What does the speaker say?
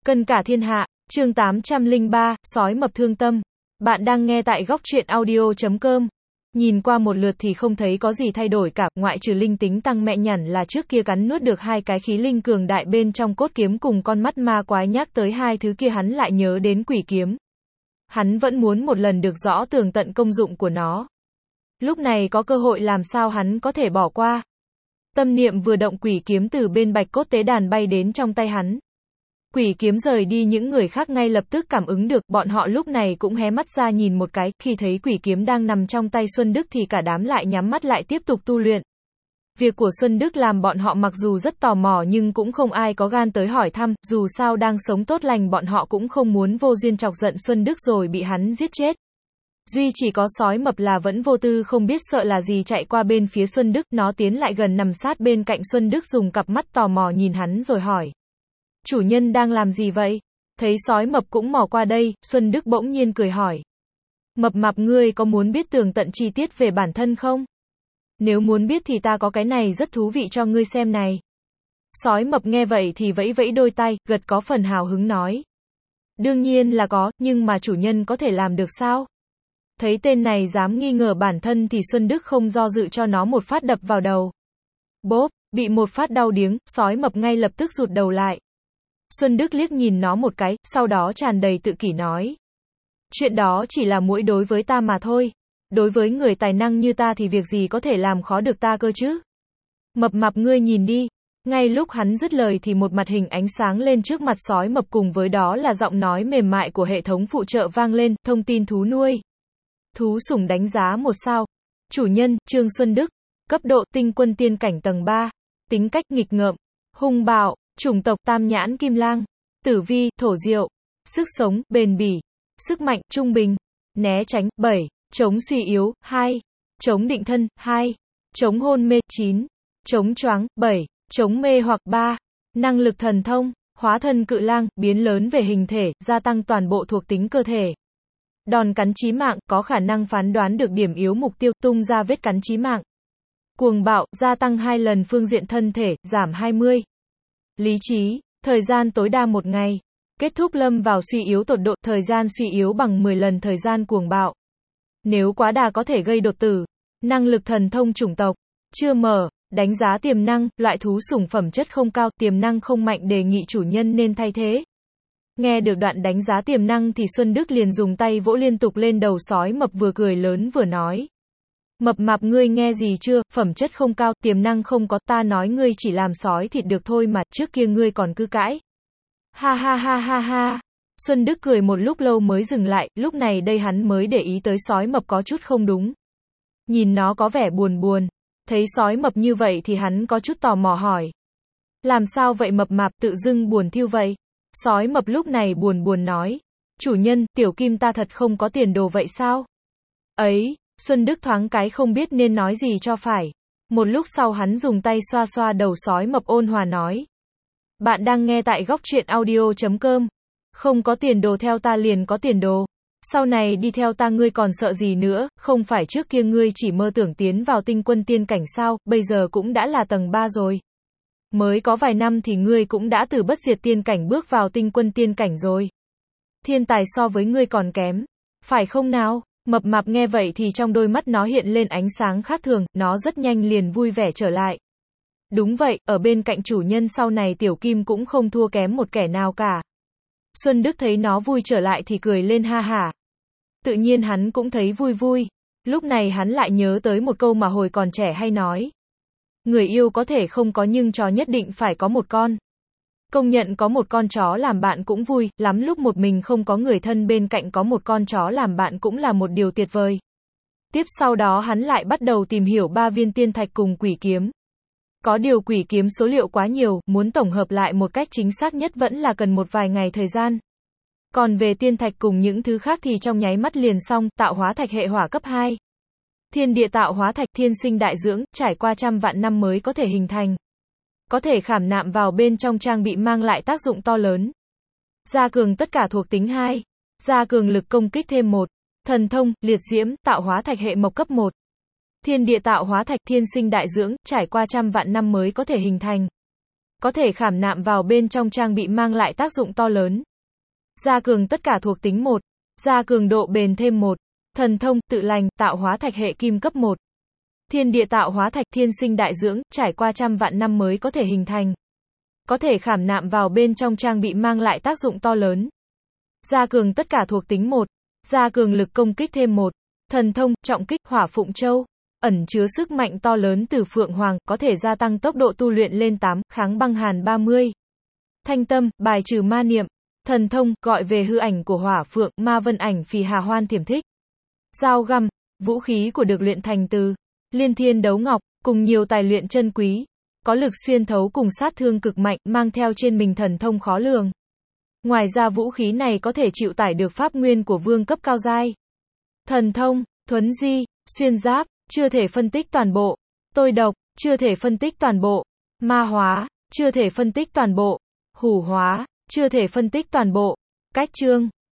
Cân cả thiên hạ, chương 803, sói mập thương tâm. Bạn đang nghe tại góc truyện audio.com. Nhìn qua một lượt thì không thấy có gì thay đổi cả, ngoại trừ linh tính tăng mẹ nhẳn là trước kia cắn nuốt được hai cái khí linh cường đại bên trong cốt kiếm cùng con mắt ma quái, nhắc tới hai thứ kia hắn lại nhớ đến quỷ kiếm. Hắn vẫn muốn một lần được rõ tường tận công dụng của nó. Lúc này có cơ hội làm sao hắn có thể bỏ qua. Tâm niệm vừa động, quỷ kiếm từ bên bạch cốt tế đàn bay đến trong tay hắn. Quỷ kiếm rời đi, những người khác ngay lập tức cảm ứng được, bọn họ lúc này cũng hé mắt ra nhìn một cái, khi thấy quỷ kiếm đang nằm trong tay Xuân Đức thì cả đám lại nhắm mắt lại tiếp tục tu luyện. Việc của Xuân Đức làm bọn họ mặc dù rất tò mò nhưng cũng không ai có gan tới hỏi thăm, dù sao đang sống tốt lành bọn họ cũng không muốn vô duyên chọc giận Xuân Đức rồi bị hắn giết chết. Duy chỉ có sói mập là vẫn vô tư không biết sợ là gì chạy qua bên phía Xuân Đức, nó tiến lại gần nằm sát bên cạnh Xuân Đức, dùng cặp mắt tò mò nhìn hắn rồi hỏi. Chủ nhân đang làm gì vậy? Thấy sói mập cũng mò qua đây, Xuân Đức bỗng nhiên cười hỏi. Mập mạp, ngươi có muốn biết tường tận chi tiết về bản thân không? Nếu muốn biết thì ta có cái này rất thú vị cho ngươi xem này. Sói mập nghe vậy thì vẫy vẫy đôi tay, gật có phần hào hứng nói. Đương nhiên là có, nhưng mà chủ nhân có thể làm được sao? Thấy tên này dám nghi ngờ bản thân thì Xuân Đức không do dự cho nó một phát đập vào đầu. Bốp, bị một phát đau điếng, sói mập ngay lập tức rụt đầu lại. Xuân Đức liếc nhìn nó một cái, sau đó tràn đầy tự kỷ nói. Chuyện đó chỉ là muỗi đối với ta mà thôi. Đối với người tài năng như ta thì việc gì có thể làm khó được ta cơ chứ? Mập mạp, ngươi nhìn đi. Ngay lúc hắn dứt lời thì một mặt hình ánh sáng lên trước mặt sói mập, cùng với đó là giọng nói mềm mại của hệ thống phụ trợ vang lên, thông tin thú nuôi. Thú sủng đánh giá 1 sao. Chủ nhân, Trương Xuân Đức. Cấp độ, tinh quân tiên cảnh tầng 3. Tính cách, nghịch ngợm. Hung bạo. Chủng tộc, tam nhãn kim lang. Tử vi, thổ diệu. Sức sống, bền bỉ. Sức mạnh, trung bình. Né tránh, 7. Chống suy yếu, 2. Chống định thân, 2. Chống hôn mê, 9. Chống choáng, 7. Chống mê hoặc 3. Năng lực thần thông, hóa thân cự lang, biến lớn về hình thể, gia tăng toàn bộ thuộc tính cơ thể. Đòn cắn chí mạng, có khả năng phán đoán được điểm yếu mục tiêu, tung ra vết cắn chí mạng. Cuồng bạo, gia tăng 2 lần phương diện thân thể, giảm 20. Lý trí, thời gian tối đa 1 ngày. Kết thúc lâm vào suy yếu tột độ, thời gian suy yếu bằng 10 lần thời gian cuồng bạo. Nếu quá đà có thể gây đột tử. Năng lực thần thông chủng tộc. Chưa mở. Đánh giá tiềm năng, loại thú sủng phẩm chất không cao, tiềm năng không mạnh, đề nghị chủ nhân nên thay thế. Nghe được đoạn đánh giá tiềm năng thì Xuân Đức liền dùng tay vỗ liên tục lên đầu sói mập, vừa cười lớn vừa nói. Mập mạp, ngươi nghe gì chưa, phẩm chất không cao, tiềm năng không có, ta nói ngươi chỉ làm sói thịt được thôi mà, trước kia ngươi còn cứ cãi. Ha ha ha ha ha. Xuân Đức cười một lúc lâu mới dừng lại, lúc này đây hắn mới để ý tới sói mập có chút không đúng. Nhìn nó có vẻ buồn buồn. Thấy sói mập như vậy thì hắn có chút tò mò hỏi. Làm sao vậy mập mạp, tự dưng buồn thiêu vậy? Sói mập lúc này buồn buồn nói. Chủ nhân, tiểu kim ta thật không có tiền đồ vậy sao? Ấy, Xuân Đức thoáng cái không biết nên nói gì cho phải. Một lúc sau hắn dùng tay xoa xoa đầu sói mập, ôn hòa nói. Bạn đang nghe tại góc truyện audio.com. Không có tiền đồ, theo ta liền có tiền đồ. Sau này đi theo ta ngươi còn sợ gì nữa, không phải trước kia ngươi chỉ mơ tưởng tiến vào tinh quân tiên cảnh sao, bây giờ cũng đã là tầng 3 rồi. Mới có vài năm thì ngươi cũng đã từ bất diệt tiên cảnh bước vào tinh quân tiên cảnh rồi. Thiên tài so với ngươi còn kém. Phải không nào? Mập mạp nghe vậy thì trong đôi mắt nó hiện lên ánh sáng khác thường, nó rất nhanh liền vui vẻ trở lại. Đúng vậy, ở bên cạnh chủ nhân sau này tiểu kim cũng không thua kém một kẻ nào cả. Xuân Đức thấy nó vui trở lại thì cười lên ha hả. Tự nhiên hắn cũng thấy vui vui. Lúc này hắn lại nhớ tới một câu mà hồi còn trẻ hay nói. Người yêu có thể không có nhưng chó nhất định phải có một con. Công nhận có một con chó làm bạn cũng vui, lắm lúc một mình không có người thân bên cạnh có một con chó làm bạn cũng là một điều tuyệt vời. Tiếp sau đó hắn lại bắt đầu tìm hiểu 3 viên tiên thạch cùng quỷ kiếm. Có điều quỷ kiếm số liệu quá nhiều, muốn tổng hợp lại một cách chính xác nhất vẫn là cần một vài ngày thời gian. Còn về tiên thạch cùng những thứ khác thì trong nháy mắt liền xong, tạo hóa thạch hệ hỏa cấp 2. Thiên địa tạo hóa thạch, thiên sinh đại dưỡng, trải qua trăm vạn năm mới có thể hình thành. Có thể khảm nạm vào bên trong trang bị, mang lại tác dụng to lớn. Gia cường tất cả thuộc tính 2. Gia cường lực công kích thêm 1. Thần thông, liệt diễm, tạo hóa thạch hệ mộc cấp 1. Thiên địa tạo hóa thạch, thiên sinh đại dưỡng, trải qua trăm vạn năm mới có thể hình thành. có thể khảm nạm vào bên trong trang bị mang lại tác dụng to lớn. Gia cường tất cả thuộc tính 1, gia cường độ bền thêm 1, thần thông, tự lành, tạo hóa thạch hệ kim cấp 1. Thiên địa tạo hóa thạch, thiên sinh đại dưỡng, trải qua trăm vạn năm mới có thể hình thành. Có thể khảm nạm vào bên trong trang bị mang lại tác dụng to lớn. Gia cường tất cả thuộc tính 1, gia cường lực công kích thêm 1, thần thông, trọng kích, hỏa phụng châu, ẩn chứa sức mạnh to lớn từ Phượng Hoàng, có thể gia tăng tốc độ tu luyện lên 8, kháng băng hàn 30. Thanh tâm, bài trừ ma niệm, thần thông, gọi về hư ảnh của hỏa phượng, ma vân ảnh phì hà hoan thiểm thích. Dao găm, vũ khí của được luyện thành từ liên thiên đấu ngọc, cùng nhiều tài luyện chân quý, có lực xuyên thấu cùng sát thương cực mạnh, mang theo trên mình thần thông khó lường. Ngoài ra vũ khí này có thể chịu tải được pháp nguyên của vương cấp cao giai. Thần thông, thuấn di, xuyên giáp, chưa thể phân tích toàn bộ. Tôi độc, chưa thể phân tích toàn bộ. Ma hóa, chưa thể phân tích toàn bộ. Hủ hóa, chưa thể phân tích toàn bộ. Cách chương